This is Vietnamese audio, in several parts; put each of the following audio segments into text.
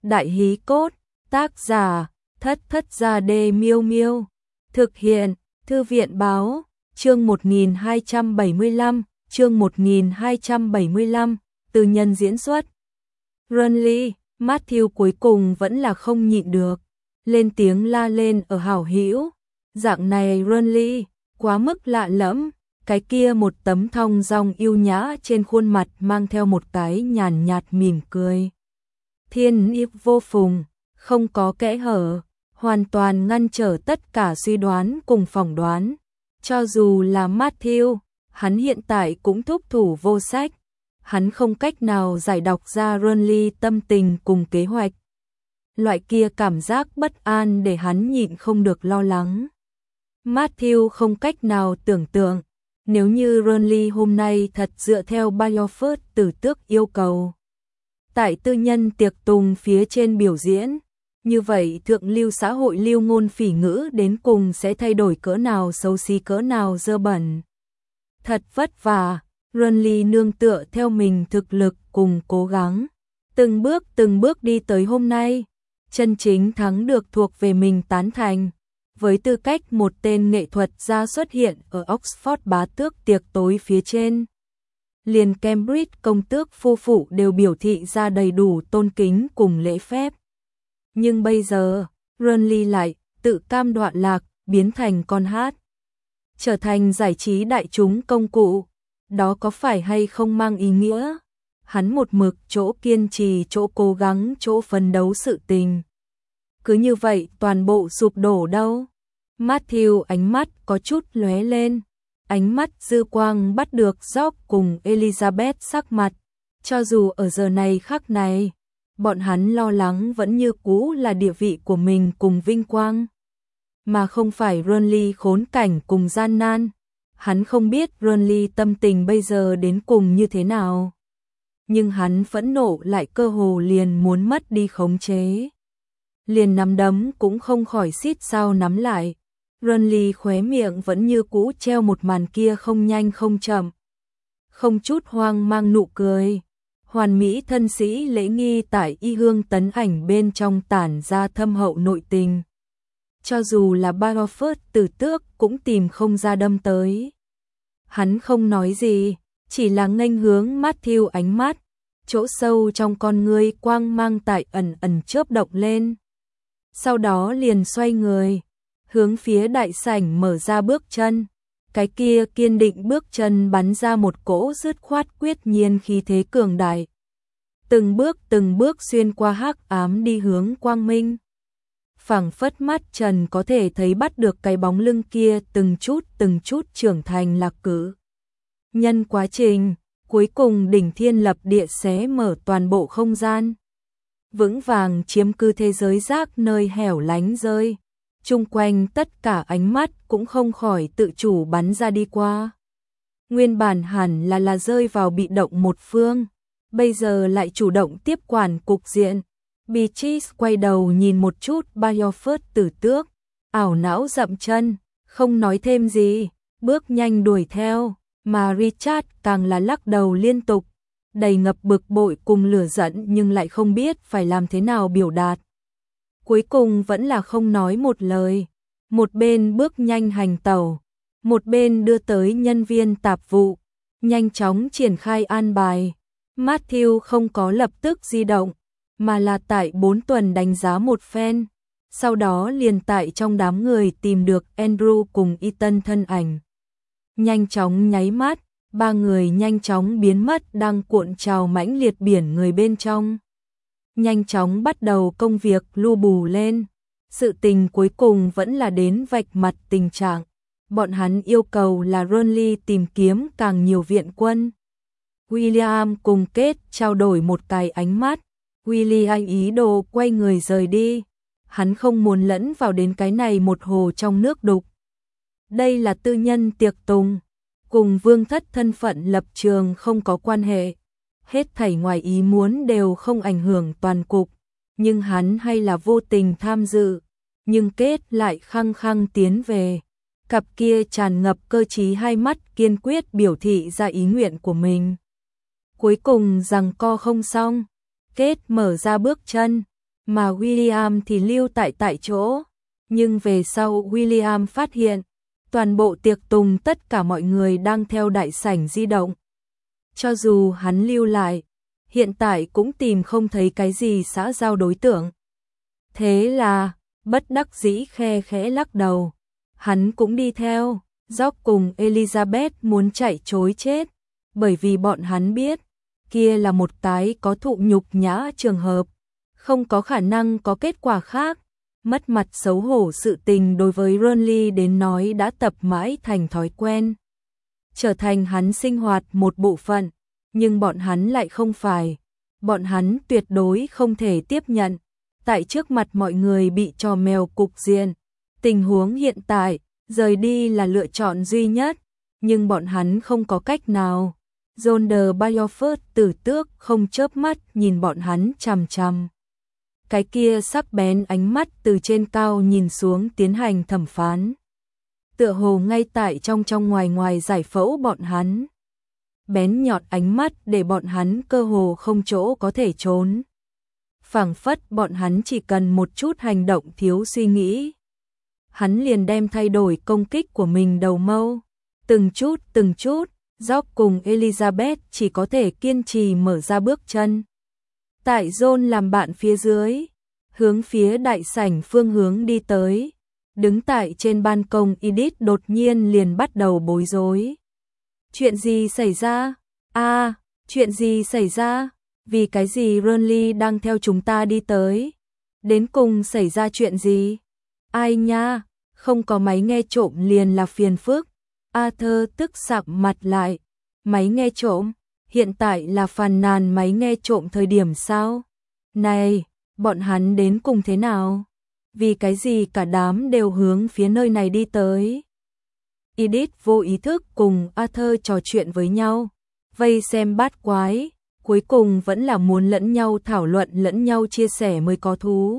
Đại hí cốt, tác giả, Thất Thất Gia Đê Miêu Miêu. Thực hiện, Thư viện báo, chương 1275, chương 1275, từ nhân diễn xuất. Runley, Matthew cuối cùng vẫn là không nhịn được, lên tiếng la lên ở hảo hữu. Dạng này Runley, quá mức lạ lẫm, cái kia một tấm thong dong yêu nhã trên khuôn mặt mang theo một cái nhàn nhạt mỉm cười. Thiên ý vô phùng, không có kẽ hở, hoàn toàn ngăn trở tất cả suy đoán cùng phỏng đoán. Cho dù là Matthew, hắn hiện tại cũng thúc thủ vô sách, hắn không cách nào giải đọc ra Runley tâm tình cùng kế hoạch. Loại kia cảm giác bất an để hắn nhịn không được lo lắng. Matthew không cách nào tưởng tượng, nếu như Runley hôm nay thật dựa theo Bioford tử tước yêu cầu, tại tư nhân tiệc tùng phía trên biểu diễn, như vậy thượng lưu xã hội lưu ngôn phỉ ngữ đến cùng sẽ thay đổi cỡ nào xấu xí cỡ nào dơ bẩn. Thật vất vả, Runley nương tựa theo mình thực lực cùng cố gắng, từng bước đi tới hôm nay, chân chính thắng được thuộc về mình tán thành. Với tư cách một tên nghệ thuật gia xuất hiện ở Oxford bá tước tiệc tối phía trên, liền Cambridge công tước phu phụ đều biểu thị ra đầy đủ tôn kính cùng lễ phép. Nhưng bây giờ, Runley lại tự cam đoạn lạc, biến thành con hát, trở thành giải trí đại chúng công cụ. Đó có phải hay không mang ý nghĩa hắn một mực chỗ kiên trì, chỗ cố gắng, chỗ phấn đấu sự tình cứ như vậy toàn bộ sụp đổ đâu? Matthew ánh mắt có chút lóe lên, ánh mắt dư quang bắt được George cùng Elizabeth sắc mặt. Cho dù ở giờ này khắc này, bọn hắn lo lắng vẫn như cũ là địa vị của mình cùng vinh quang, mà không phải Runley khốn cảnh cùng gian nan. Hắn không biết Runley tâm tình bây giờ đến cùng như thế nào, nhưng hắn phẫn nộ lại cơ hồ liền muốn mất đi khống chế. Liền nắm đấm cũng không khỏi xít sao nắm lại. Runley khóe miệng vẫn như cũ treo một màn kia không nhanh không chậm, không chút hoang mang nụ cười. Hoàn mỹ thân sĩ lễ nghi tại y hương tấn ảnh bên trong tản ra thâm hậu nội tình. Cho dù là Bioford tử tước cũng tìm không ra đâm tới. Hắn không nói gì, chỉ là nghênh hướng Matthew ánh mắt, chỗ sâu trong con ngươi quang mang tại ẩn ẩn chớp động lên. Sau đó liền xoay người, hướng phía đại sảnh mở ra bước chân. Cái kia kiên định bước chân bắn ra một cỗ dứt khoát quyết nhiên khí thế cường đại. Từng bước xuyên qua hắc ám đi hướng quang minh. Phảng phất mắt Trần có thể thấy bắt được cái bóng lưng kia từng chút trưởng thành lạc cử. Nhân quá trình, cuối cùng đỉnh thiên lập địa xé mở toàn bộ không gian, vững vàng chiếm cứ thế giới rác nơi hẻo lánh rơi. Chung quanh tất cả ánh mắt cũng không khỏi tự chủ bắn ra đi qua. Nguyên bản hẳn là rơi vào bị động một phương, bây giờ lại chủ động tiếp quản cục diện. Beatrice quay đầu nhìn một chút Bioford tử tước, ảo não dậm chân, không nói thêm gì, bước nhanh đuổi theo, mà Richard càng là lắc đầu liên tục, đầy ngập bực bội cùng lửa giận nhưng lại không biết phải làm thế nào biểu đạt. Cuối cùng vẫn là không nói một lời, một bên bước nhanh hành tẩu, một bên đưa tới nhân viên tạp vụ, nhanh chóng triển khai an bài. Matthew không có lập tức di động, mà là tại 4 tuần đánh giá một phen, sau đó liền tại trong đám người tìm được Andrew cùng Ethan thân ảnh. Nhanh chóng nháy mắt, ba người nhanh chóng biến mất đang cuộn trào mãnh liệt biển người bên trong. Nhanh chóng bắt đầu công việc lu bù lên. Sự tình cuối cùng vẫn là đến vạch mặt tình trạng. Bọn hắn yêu cầu là Runley tìm kiếm càng nhiều viện quân. William cùng Kate trao đổi một cái ánh mắt. William ý đồ quay người rời đi. Hắn không muốn lẫn vào đến cái này một hồ trong nước đục. Đây là tư nhân tiệc tùng, cùng vương thất thân phận lập trường không có quan hệ. Hết thảy ngoài ý muốn đều không ảnh hưởng toàn cục, nhưng hắn hay là vô tình tham dự. Nhưng Kate lại khăng khăng tiến về. Cặp kia tràn ngập cơ trí hai mắt kiên quyết biểu thị ra ý nguyện của mình. Cuối cùng giằng co không xong, Kate mở ra bước chân, mà William thì lưu tại chỗ. Nhưng về sau William phát hiện, toàn bộ tiệc tùng tất cả mọi người đang theo đại sảnh di động. Cho dù hắn lưu lại, hiện tại cũng tìm không thấy cái gì xã giao đối tượng. Thế là, bất đắc dĩ khe khẽ lắc đầu. Hắn cũng đi theo, George cùng Elizabeth muốn chạy trối chết, bởi vì bọn hắn biết, kia là một cái có thụ nhục nhã trường hợp, không có khả năng có kết quả khác. Mất mặt xấu hổ sự tình đối với Ronly đến nói đã tập mãi thành thói quen, trở thành hắn sinh hoạt một bộ phận, nhưng bọn hắn lại không phải. Bọn hắn tuyệt đối không thể tiếp nhận, tại trước mặt mọi người bị trò mèo cục diện. Tình huống hiện tại, rời đi là lựa chọn duy nhất, nhưng bọn hắn không có cách nào. John de Beaufort tử tước không chớp mắt nhìn bọn hắn chằm chằm. Cái kia sắc bén ánh mắt từ trên cao nhìn xuống tiến hành thẩm phán. Tựa hồ ngay tại trong ngoài ngoài giải phẫu bọn hắn. Bén nhọn ánh mắt để bọn hắn cơ hồ không chỗ có thể trốn. Phảng phất bọn hắn chỉ cần một chút hành động thiếu suy nghĩ, hắn liền đem thay đổi công kích của mình đầu mâu. Từng chút, George cùng Elizabeth chỉ có thể kiên trì mở ra bước chân. Tại John làm bạn phía dưới, hướng phía đại sảnh phương hướng đi tới. Đứng tại trên ban công Edith đột nhiên liền bắt đầu bối rối. Chuyện gì xảy ra? Chuyện gì xảy ra? Vì cái gì Ronly đang theo chúng ta đi tới? Đến cùng xảy ra chuyện gì? Ai nha, không có máy nghe trộm liền là phiền phức. Arthur tức sạm mặt lại. Máy nghe trộm? Hiện tại là phàn nàn máy nghe trộm thời điểm sao? Này, bọn hắn đến cùng thế nào? Vì cái gì cả đám đều hướng phía nơi này đi tới? Edith vô ý thức cùng Arthur trò chuyện với nhau, vây xem bát quái, cuối cùng vẫn là muốn lẫn nhau thảo luận lẫn nhau chia sẻ mới có thú.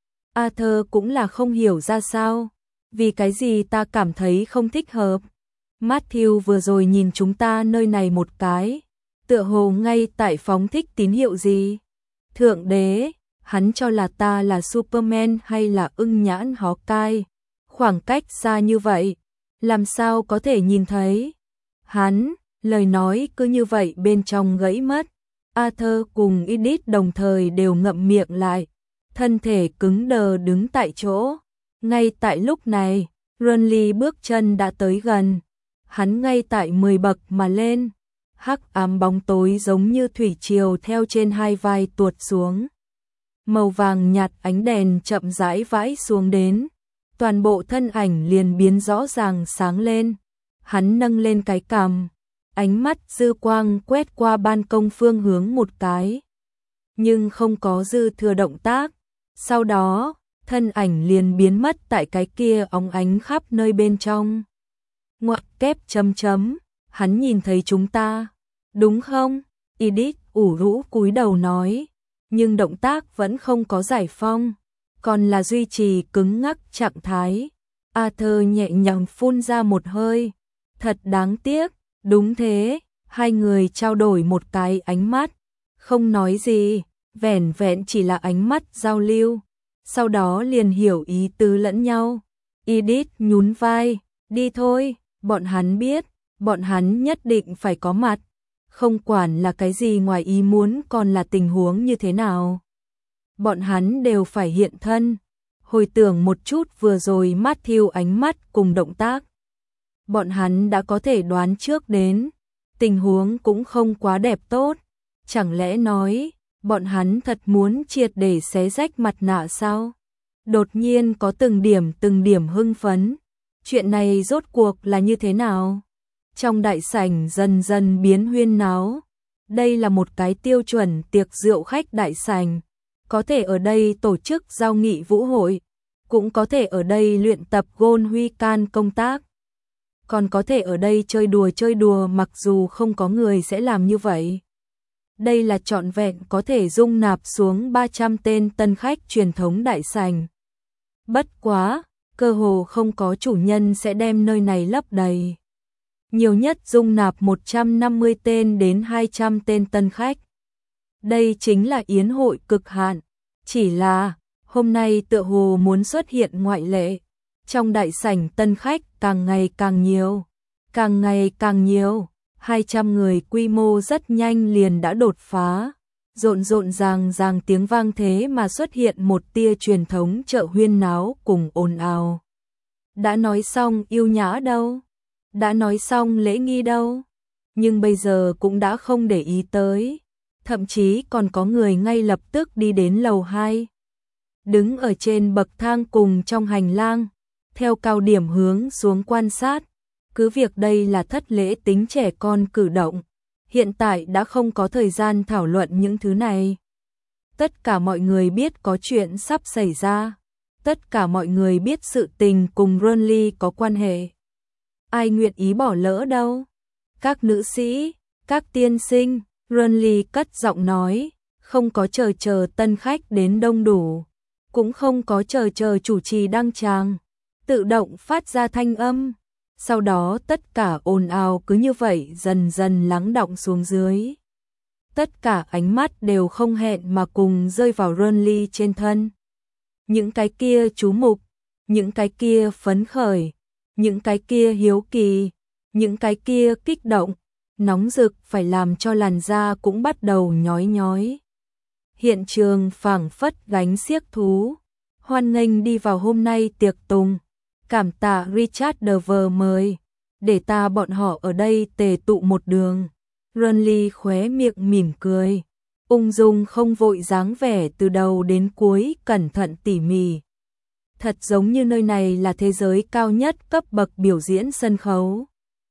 Arthur cũng là không hiểu ra sao, vì cái gì ta cảm thấy không thích hợp. Matthew vừa rồi nhìn chúng ta nơi này một cái, tựa hồ ngay tại phóng thích tín hiệu gì. Thượng đế, hắn cho là ta là Superman hay là ưng nhãn Hawkeye, khoảng cách xa như vậy, làm sao có thể nhìn thấy. Hắn, lời nói cứ như vậy bên trong gãy mất. Arthur cùng Edith đồng thời đều ngậm miệng lại, thân thể cứng đờ đứng tại chỗ. Ngay tại lúc này, Ronly bước chân đã tới gần. Hắn ngay tại 10 bậc mà lên, hắc ám bóng tối giống như thủy triều theo trên hai vai tuột xuống. Màu vàng nhạt ánh đèn chậm rãi vãi xuống đến, toàn bộ thân ảnh liền biến rõ ràng sáng lên. Hắn nâng lên cái cằm, ánh mắt dư quang quét qua ban công phương hướng một cái, nhưng không có dư thừa động tác. Sau đó, thân ảnh liền biến mất tại cái kia óng ánh khắp nơi bên trong. Ngoặc kép chấm chấm, hắn nhìn thấy chúng ta, đúng không? Edith ủ rũ cúi đầu nói, nhưng động tác vẫn không có giải phong, còn là duy trì cứng ngắc trạng thái. Arthur nhẹ nhàng phun ra một hơi, thật đáng tiếc. Đúng thế, hai người trao đổi một cái ánh mắt, không nói gì, vẻn vẹn chỉ là ánh mắt giao lưu, sau đó liền hiểu ý tứ lẫn nhau. Edith nhún vai, đi thôi, bọn hắn biết, bọn hắn nhất định phải có mặt, không quản là cái gì ngoài ý muốn còn là tình huống như thế nào. Bọn hắn đều phải hiện thân. Hồi tưởng một chút vừa rồi Matthew ánh mắt cùng động tác, bọn hắn đã có thể đoán trước đến, tình huống cũng không quá đẹp tốt. Chẳng lẽ nói, bọn hắn thật muốn triệt để xé rách mặt nạ sao? Đột nhiên có từng điểm hưng phấn. Chuyện này rốt cuộc là như thế nào? Trong đại sảnh dần dần biến huyên náo. Đây là một cái tiêu chuẩn tiệc rượu khách đại sảnh. Có thể ở đây tổ chức giao nghị vũ hội, cũng có thể ở đây luyện tập gôn huy can công tác, còn có thể ở đây chơi đùa mặc dù không có người sẽ làm như vậy. Đây là trọn vẹn có thể dung nạp xuống 300 tên tân khách truyền thống đại sảnh. Bất quá, cơ hồ không có chủ nhân sẽ đem nơi này lấp đầy. Nhiều nhất dung nạp 150 tên đến 200 tên tân khách. Đây chính là yến hội cực hạn. Chỉ là, hôm nay tựa hồ muốn xuất hiện ngoại lệ. Trong đại sảnh tân khách càng ngày càng nhiều. Càng ngày càng nhiều, 200 người quy mô rất nhanh liền đã đột phá. Rộn rộn ràng ràng tiếng vang thế mà xuất hiện một tia truyền thống chợ huyên náo cùng ồn ào. Đã nói xong yêu nhã đâu? Đã nói xong lễ nghi đâu? Nhưng bây giờ cũng đã không để ý tới. Thậm chí còn có người ngay lập tức đi đến lầu 2. Đứng ở trên bậc thang cùng trong hành lang, theo cao điểm hướng xuống quan sát. Cứ việc đây là thất lễ tính trẻ con cử động, hiện tại đã không có thời gian thảo luận những thứ này. Tất cả mọi người biết có chuyện sắp xảy ra. Tất cả mọi người biết sự tình cùng Renly có quan hệ. Ai nguyện ý bỏ lỡ đâu? Các nữ sĩ, các tiên sinh, Renly cất giọng nói, không có chờ tân khách đến đông đủ, cũng không có chờ chủ trì đăng tràng, tự động phát ra thanh âm. Sau đó tất cả ồn ào cứ như vậy dần dần lắng đọng xuống dưới. Tất cả ánh mắt đều không hẹn mà cùng rơi vào Renly trên thân. Những cái kia chú mục, những cái kia phấn khởi, những cái kia hiếu kỳ, những cái kia kích động, nóng rực phải làm cho làn da cũng bắt đầu nhói nhói. Hiện trường phảng phất gánh xiếc thú, hoan nghênh đi vào hôm nay tiệc tùng. Cảm tạ Richard Dover mời, để ta bọn họ ở đây tề tụ một đường. Renly khóe miệng mỉm cười, ung dung không vội dáng vẻ từ đầu đến cuối cẩn thận tỉ mỉ. Thật giống như nơi này là thế giới cao nhất cấp bậc biểu diễn sân khấu.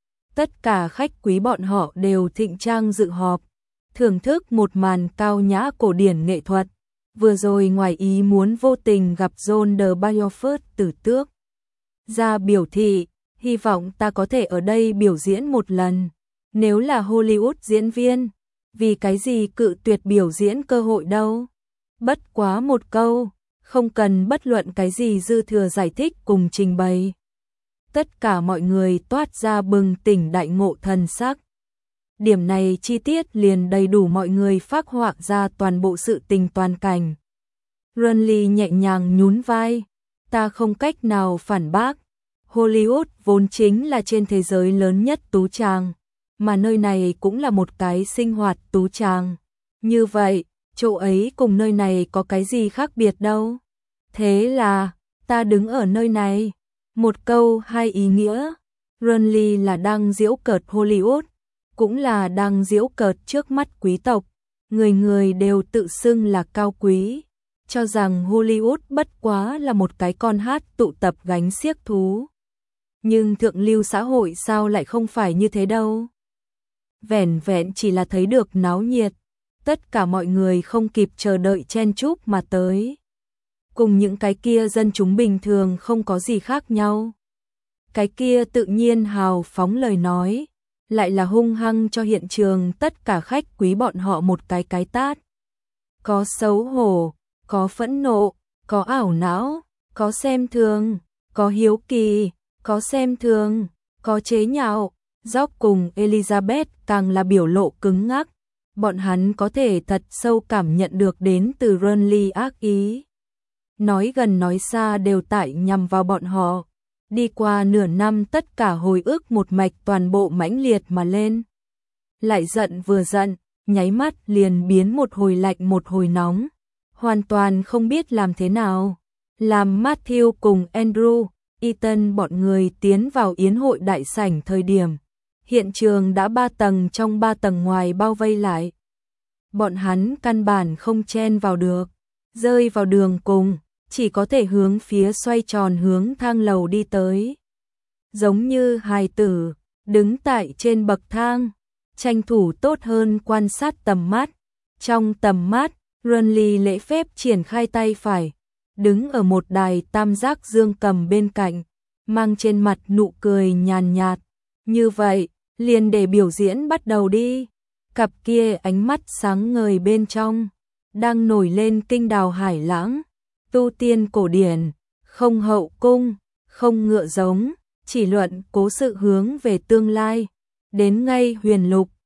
Tất cả khách quý bọn họ đều thịnh trang dự họp, thưởng thức một màn cao nhã cổ điển nghệ thuật. Vừa rồi ngoài ý muốn vô tình gặp John de Beaufort tử tước. Ra biểu thị, hy vọng ta có thể ở đây biểu diễn một lần. Nếu là Hollywood diễn viên, vì cái gì cự tuyệt biểu diễn cơ hội đâu? Bất quá một câu, không cần bất luận cái gì dư thừa giải thích cùng trình bày. Tất cả mọi người toát ra bừng tỉnh đại ngộ thần sắc. Điểm này chi tiết liền đầy đủ mọi người phác họa ra toàn bộ sự tình toàn cảnh. Renly nhẹ nhàng nhún vai, ta không cách nào phản bác. Hollywood vốn chính là trên thế giới lớn nhất tú tràng, mà nơi này cũng là một cái sinh hoạt tú tràng. Như vậy, chỗ ấy cùng nơi này có cái gì khác biệt đâu. Thế là, ta đứng ở nơi này. Một câu hai ý nghĩa. Renly là đang giễu cợt Hollywood, cũng là đang giễu cợt trước mắt quý tộc. Người người đều tự xưng là cao quý, cho rằng Hollywood bất quá là một cái con hát tụ tập gánh xiếc thú. Nhưng thượng lưu xã hội sao lại không phải như thế đâu. Vẻn vẹn chỉ là thấy được náo nhiệt, tất cả mọi người không kịp chờ đợi chen chúc mà tới. Cùng những cái kia dân chúng bình thường không có gì khác nhau. Cái kia tự nhiên hào phóng lời nói, lại là hung hăng cho hiện trường tất cả khách quý bọn họ một cái tát. Có xấu hổ, có phẫn nộ, có ảo não, có xem thường, có hiếu kỳ, có xem thường, có chế nhạo. Jock cùng Elizabeth càng là biểu lộ cứng ngắc. Bọn hắn có thể thật sâu cảm nhận được đến từ Renly ác ý. Nói gần nói xa đều tại nhằm vào bọn họ. Đi qua nửa năm tất cả hồi ức một mạch toàn bộ mãnh liệt mà lên. Lại giận vừa giận, nháy mắt liền biến một hồi lạnh một hồi nóng. Hoàn toàn không biết làm thế nào. Làm Matthew cùng Andrew, Ethan bọn người tiến vào yến hội đại sảnh thời điểm. Hiện trường đã 3 tầng trong 3 tầng ngoài bao vây lại. Bọn hắn căn bản không chen vào được, rơi vào đường cùng, chỉ có thể hướng phía xoay tròn hướng thang lầu đi tới. Giống như hài tử, đứng tại trên bậc thang, tranh thủ tốt hơn quan sát tầm mắt. Trong tầm mắt, Renly lễ phép triển khai tay phải, đứng ở một đài tam giác dương cầm bên cạnh, mang trên mặt nụ cười nhàn nhạt. Như vậy, liền để biểu diễn bắt đầu đi. Cặp kia ánh mắt sáng ngời bên trong, đang nổi lên kinh đào hải lãng, tu tiên cổ điển, không hậu cung, không ngựa giống, chỉ luận cố sự hướng về tương lai, đến ngay huyền lục,